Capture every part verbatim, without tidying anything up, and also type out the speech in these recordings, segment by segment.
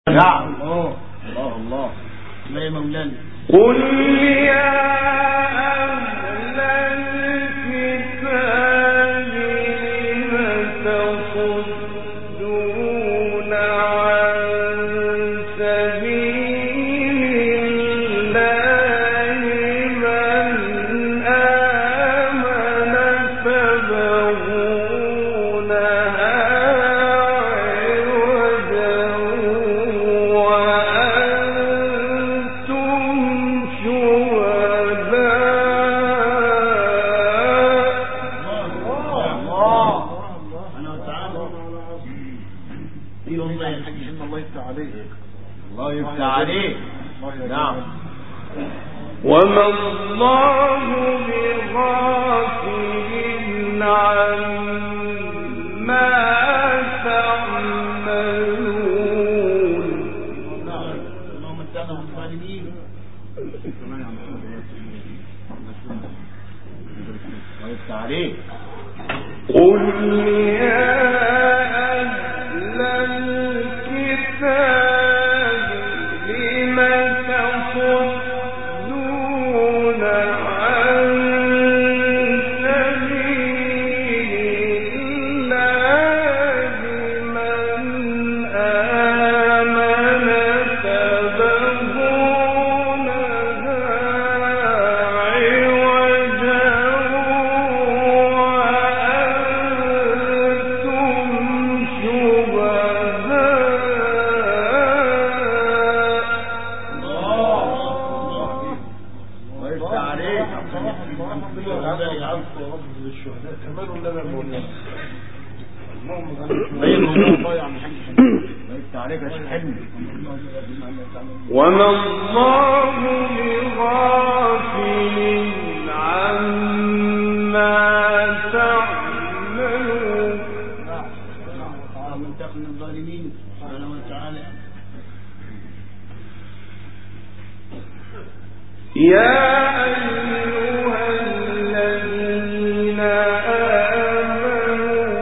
نعم. الله الله الله لا يا مولانا. قل يا أهل الكتاب لم تصدون عن سبيل الله من آمن تبغونها وما الله بغافل عما تعملون. اللهم استعنا بالظالمين. قل يا أهل الكتاب لم تصدون عن سبيل الله من آمن تبغونها عوجا وأنتم وما الله بغافل عما تعملون. من الظالمين سبحانه وتعالى. يا أيها الذين آمنوا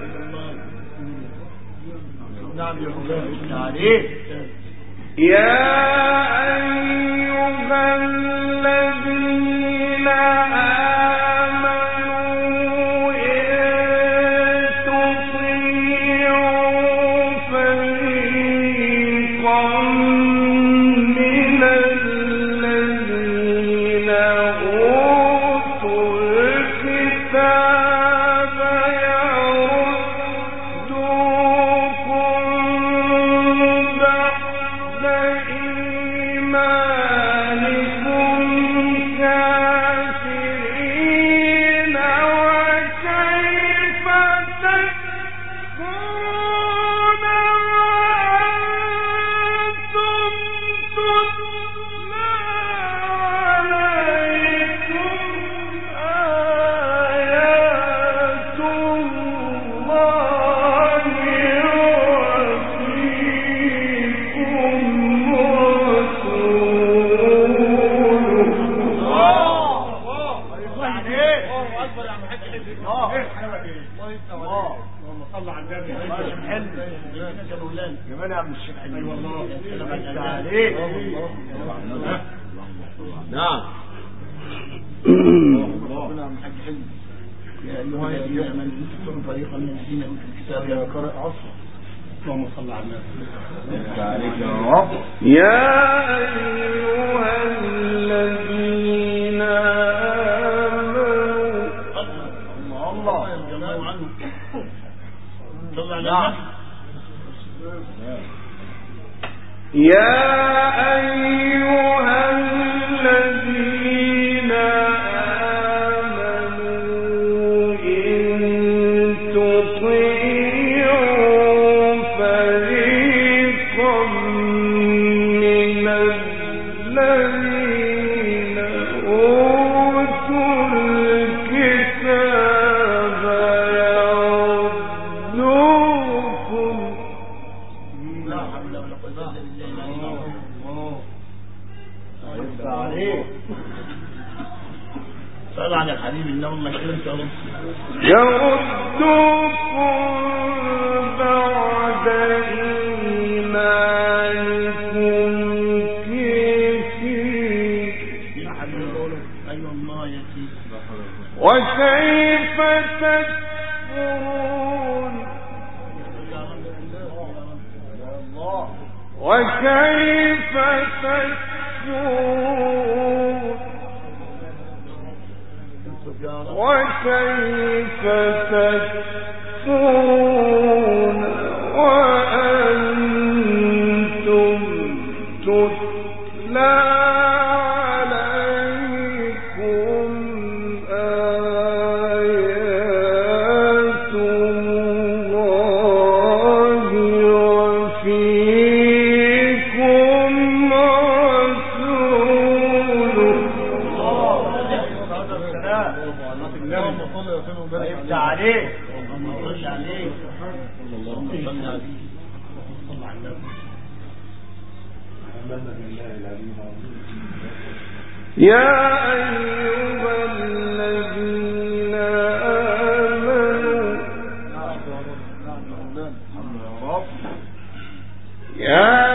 يا أيها الذين آمنوا إن تطيعوا فريقا من الذين أوتوا الكتاب يردوكم بعد إيمانكم كافرين وكيف تكفرون وأنتم تتلى عليكم آيات الله وفيكم كمان يا عم الشيخ حلمي والله. نعم. ربنا عم الحاج حلمي. يا ايها الذين امنوا تكونوا فريقا من الذين اوتوا الكتاب يا قارئ عصر. اللهم صل على النبي. يا أيها الذين آمنوا الله الله عنه. صلى على النبي. يا أيها الذين آمنوا إن تطيعوا فريقا من الذين أوتوا الكتاب يردوكم صلى على الحبيب اللهم كلمت يا رب. يردوكم بعد إيمان وكيف تكفرون وكيف تكفرون وأنتم تتلى يا أيها الذين آمنوا يا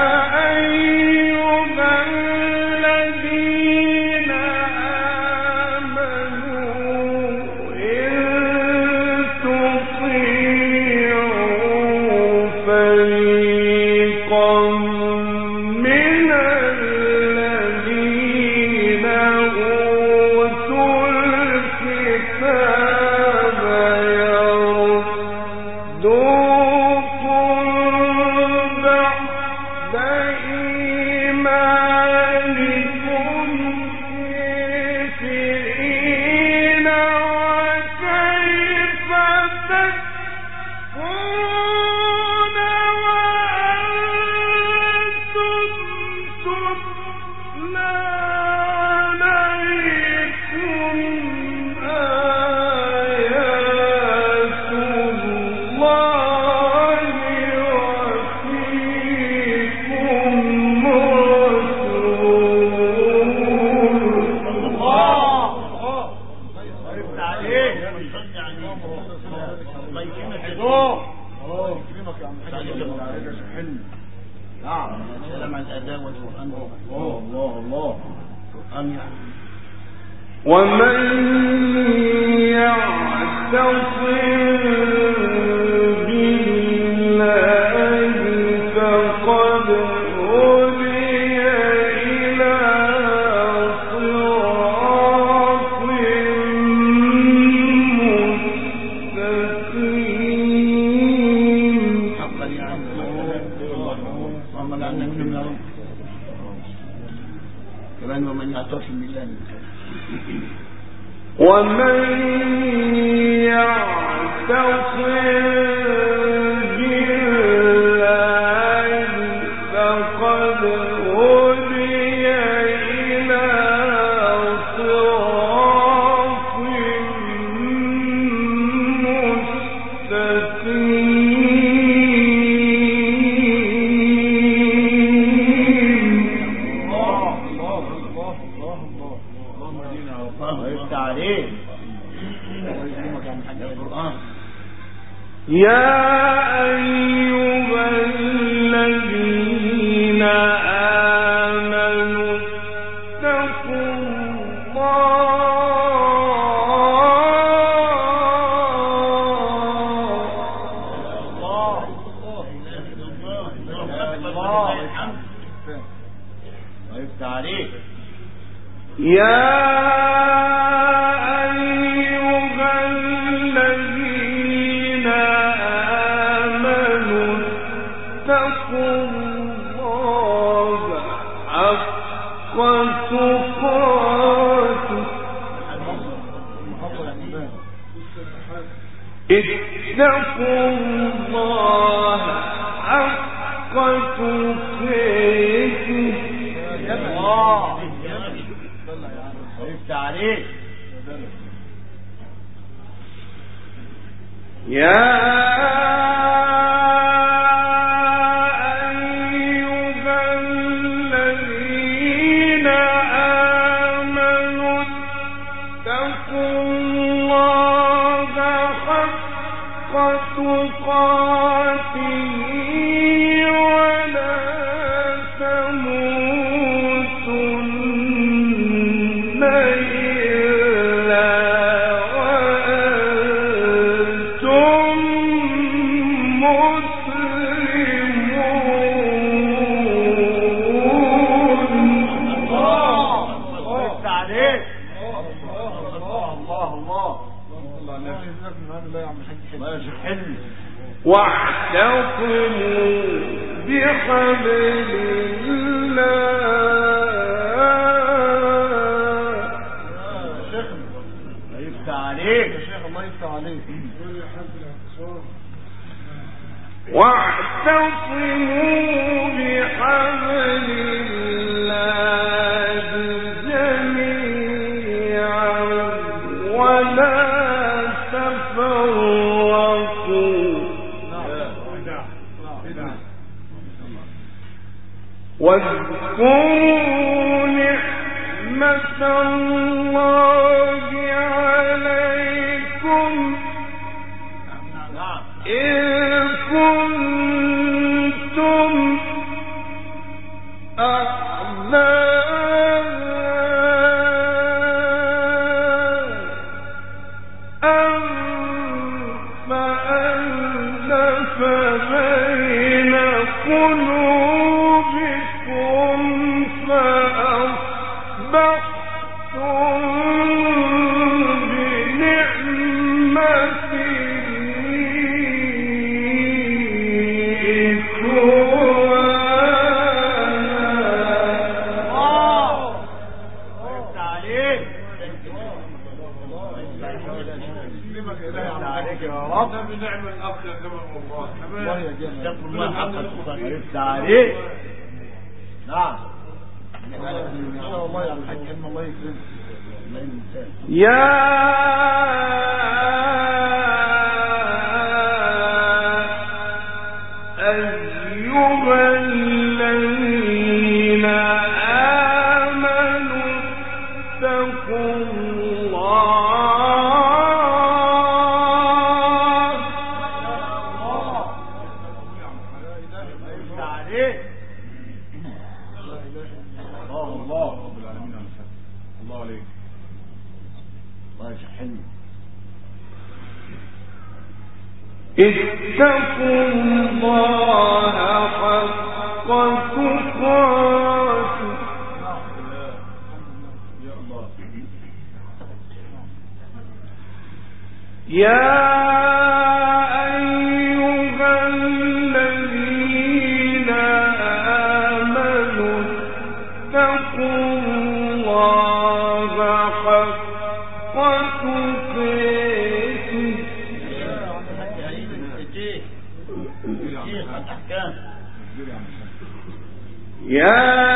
ومن يعتصم بالله فقد هدي إلى صراط مستقيم. حقا يعني اللهم اجعلنا منهم يا رب. كمان ومن يعتصم بالله ومن يعتصم بالله فقد هدي إلى صراط يا أيها الذين آمنوا اتقوا الله. يا اتقوا الله حق تقاته. الله عليك. يا إلا وأنتم بحبل واعتصموا بحبل الله جميعا ولا تفرقوا واذكروا نعمة الله عليكم إذ كنتم أعداء فألف بين قلوبكم فأصبحتم بنعم الأخ يا كرم الله الله يا جماعة الله حق التعريف. نعم إن شاء الله يا الحاج إن الله يكرمك يا أيها الذين آمنوا اتقوا الله اتقوا الله حق تقاته يا أيها الذين آمنوا اتقوا الله حق تقاته يا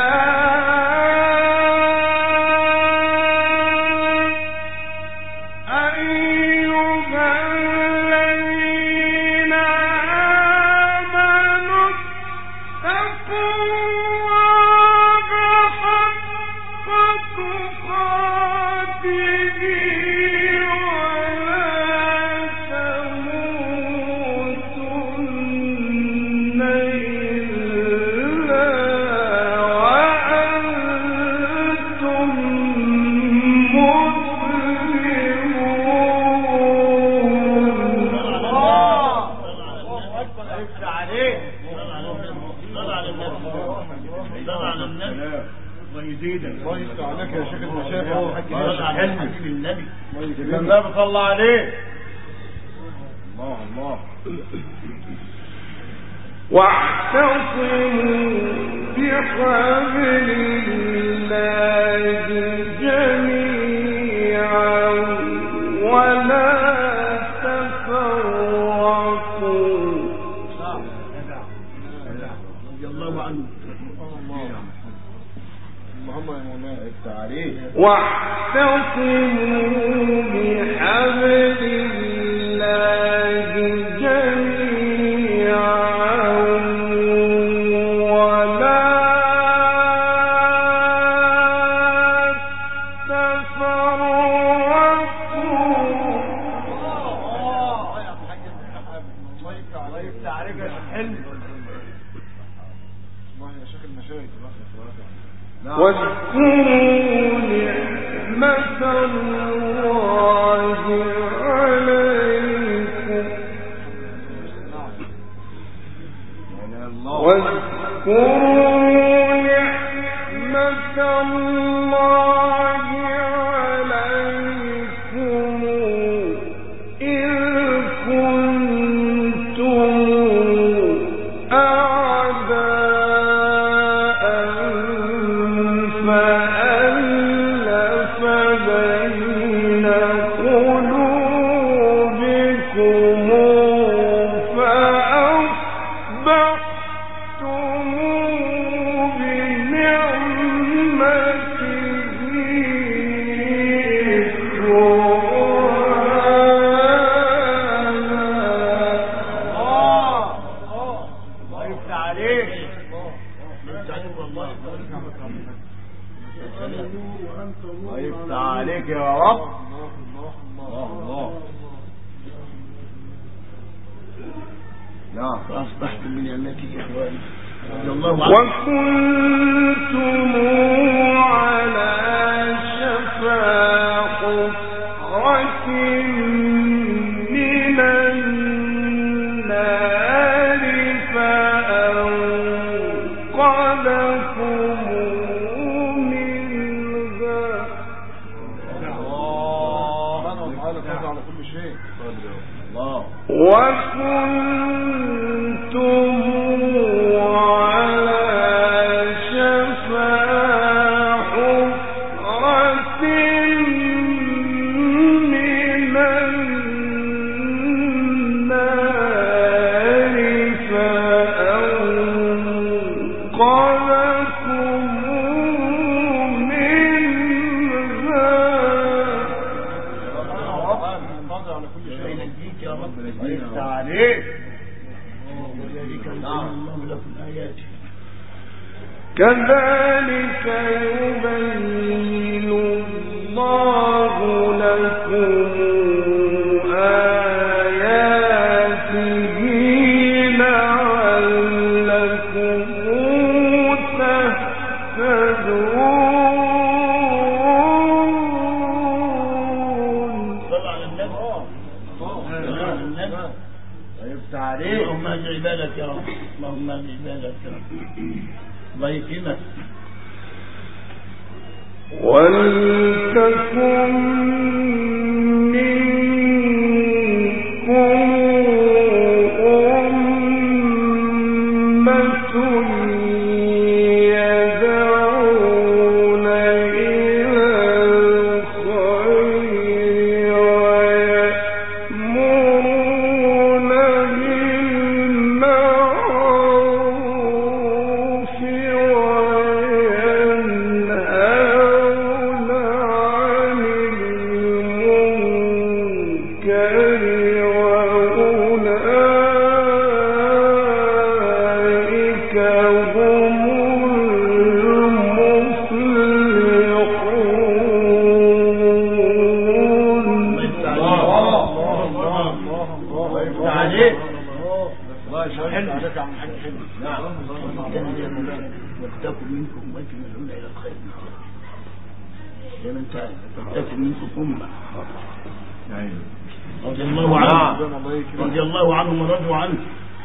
النبي صلى الله عليه الله الله واعتصموا بحبل الله جميعا ولا تفرقوا رضي الله عنه اللهم يا مولانا التعريف واعتصموا بحبل الله جميعا ولا تفرقوا الله يفتح عليك يا حلم الله يا شيخ المشايخ واذكروا نعمة الله عليكم واذكروا نعمة الله عليكم إذ كنتم أعداء والله ويفتح عليك يا رب. الله الله. نعم. فأصبحتم بنعمته إخواني رضي الله عنه. وكنتم على شفا حفرة من النار فأنقذكم منها. الله تعالى فاز على كل شيء. الله. وكنتم على شفا حفرة من النار فأنقذكم منها. فاز على كل شيء. يهديك يا رب ويفتح عليك. وذلك يبين الله لكم آياته. كذلك يبين الله لكم آياته لعلكم تهتدون. صلى على النبي. صلى على النبي. ويفتح عليك. اللهم اهد عبادك يا رب. اللهم اهد عبادك يا رب. الله يكرمك. ولتكن منكم أمة يدعون إلى الخير ويأمرون بالمعروف وينهون عن المنكر وأولئك هم المفلحون. ويفتح عليك. الله يشهد عليك يا عم الحاج حلو. نعم. ولتكن منكم أمة يدعون إلى الخير. زي ما انت ولتكن منكم أمة رضي الله عنه رضي الله عنهم ورضوا عنه.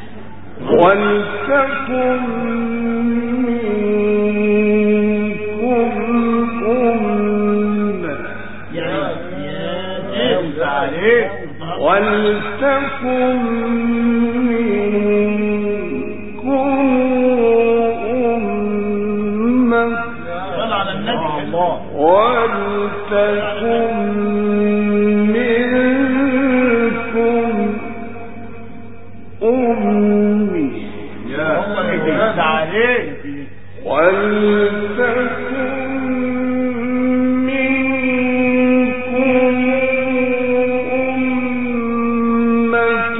ولتكن منكم أمة ويفتح عليك. ولتكن منكم أمة صلى على النبي. الله. ولتكن منكم أمة يا ويفتح عليك. ولتكن منكم أمة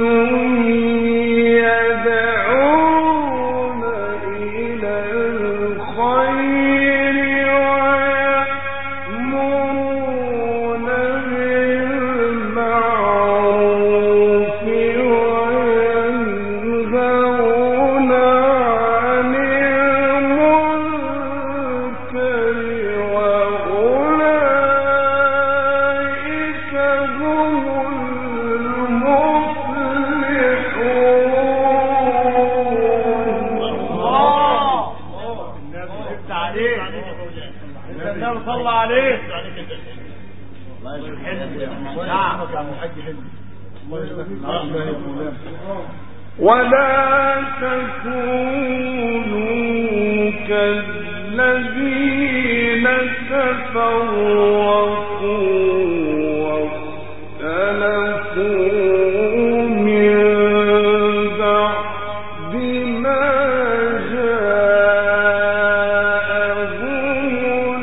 يدعون إلى الخير ويأمرون بالمعروف وينهون عن المنكر وأولئك هم المفلحون. الله. ويفتح عليك. النبي صلى عليه. الله يشهد حلو. نعم. يا عم الحاج حلو. الله يشهد. نعم. ولا تكونوا كالذين تفرقوا واختلفوا من بعد ما جاءهم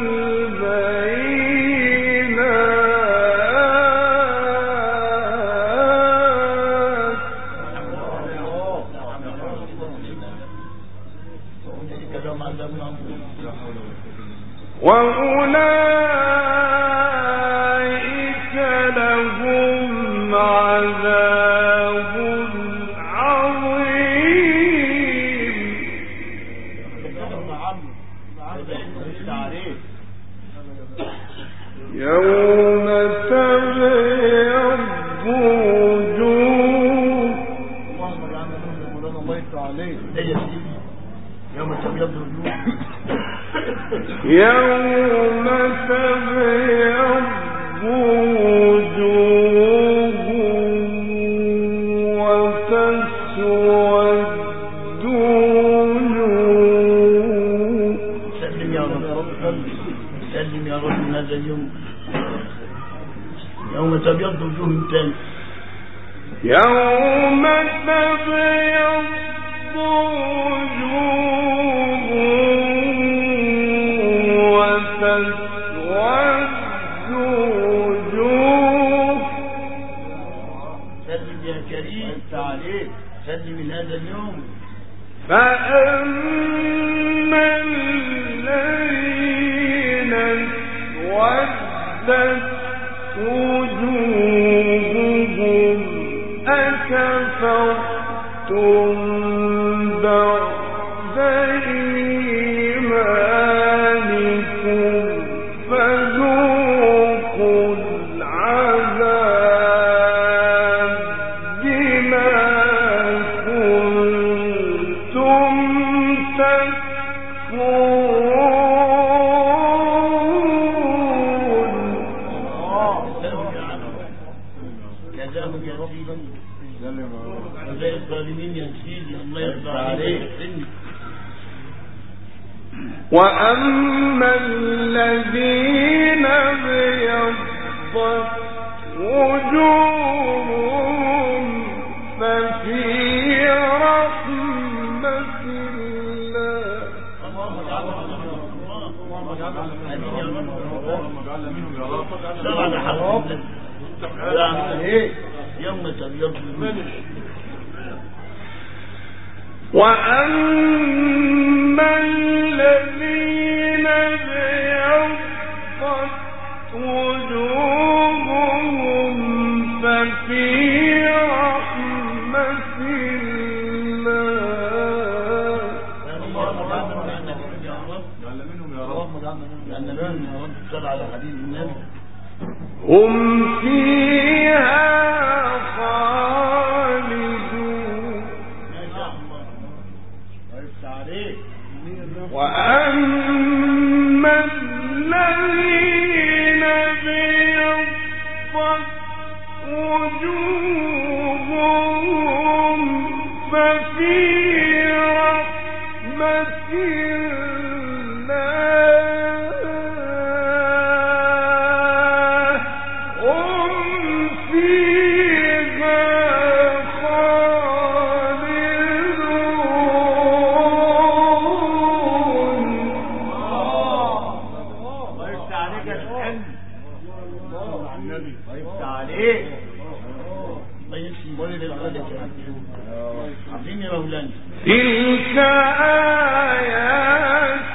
البينات. أولئك لهم عذاب وأولئك لهم عذاب عظيم يوم تبيض وجوه يوم تبيض وجوه يوم تبيض وجوه وتسود وجوه. سلم يا رب، سلم يا رب من هذا اليوم. يوم تبيض وجوه تاني، يوم تبيض وجوه سلم من هذا اليوم. فأما الذين اسودت وجوههم أكفرتم بعد إيمانكم فذوقوا العذاب بما وأما الذين ابيضت وجوههم ففي رحمة الله. يوم تبيض وأما الذين ابيضت وجوههم ففي رحمة الله. هم فيها وأما الذين ابيضت وجوههم ففي رحمة الله هم فيها تلك آيات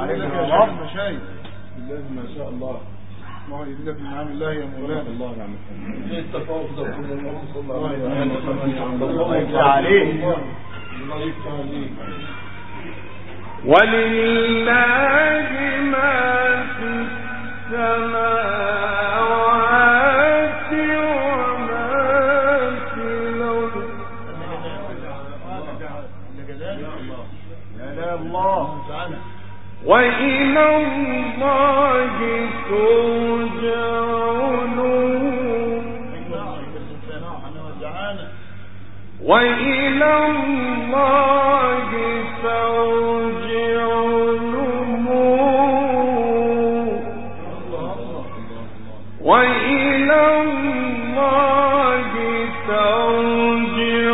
عليك يا رب شيء بالله ما شاء الله. الله يزيدك من نعم الله يا مولانا. الله نعم. ايه التفاوض ده كله؟ اللهم صل على محمد. الله يفتح عليك. الله يفتح عليك. ولله ما في السماوات وما في الأرض. يا الله تعالى. وإلى الله ترجع الأمور. وإلى الله ترجع الأمور. وإلى الله ترجع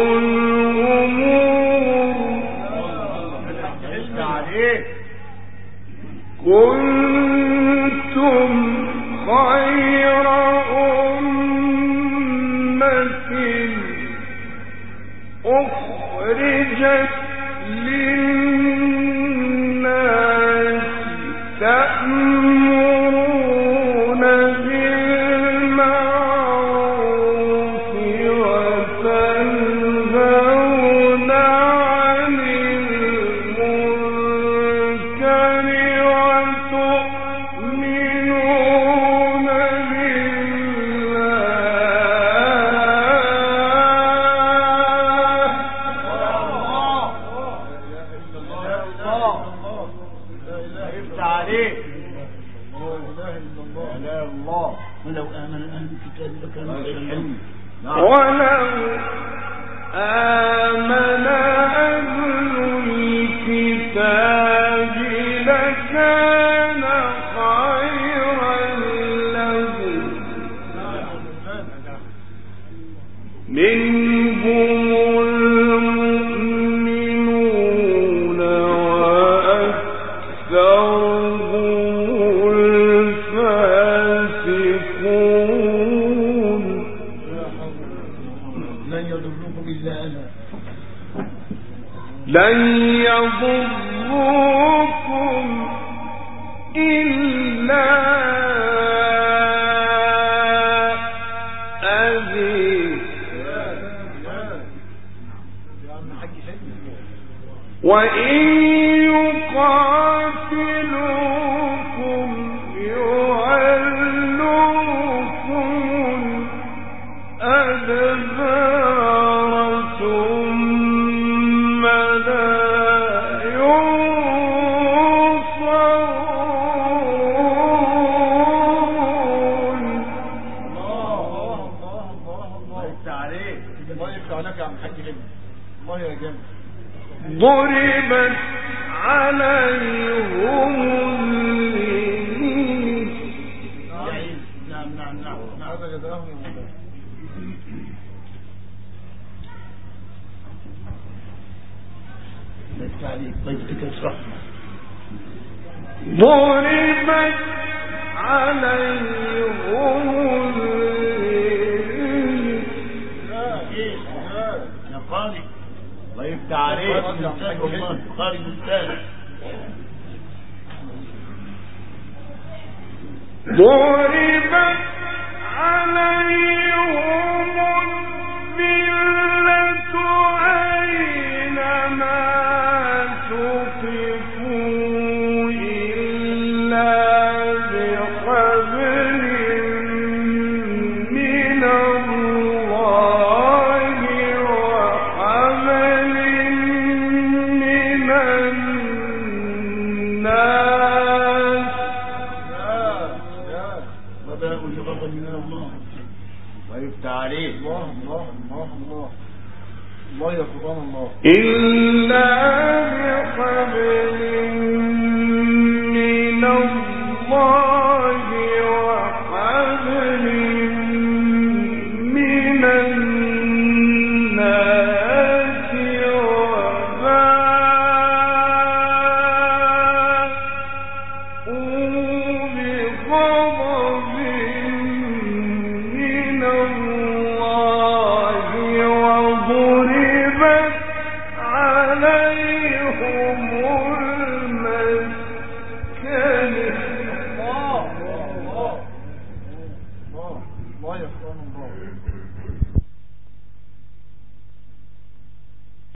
كنتم خير أمة أخرجت للناس تأمرون بالمعروف وتنهون عن المنكر وتؤمنون ولو آمن أهل الكتاب لكانوا يسلمون. ولو آمن أهل الكتاب لكان خيرا لهم منهم المؤمنون وأكثرهم الفاسقون. لن يضركم إلا أنا. لن يضركم إلا أذى وإن يقاتلوكم يولوكم الأدبار ثم لا ينصرون. الله يفتح عليك. الله يفتح عليك يا عم الحاج هند. الله يا جامد. ضربت عليهم الذليل. نعم نعم نعم. هذا جزاهم الله. الله يفتح عليك. الله يفتح رحمة. ضربت عليهم الذليل. يا قارئ. الله يفتح عليك. والله قارئ بالثالث. ضربت عليهم الذلة أينما تقفوا إلا بحبل من الله وحبل من الناس. وباء لغضب من الله. الله يفتح عليك. الله الله الله الله. الله يا سبحان الله. إلا بحبل من الله وحبل من الناس وباءوا بغضب من الله وضربت عليهم الله يا اخوان الله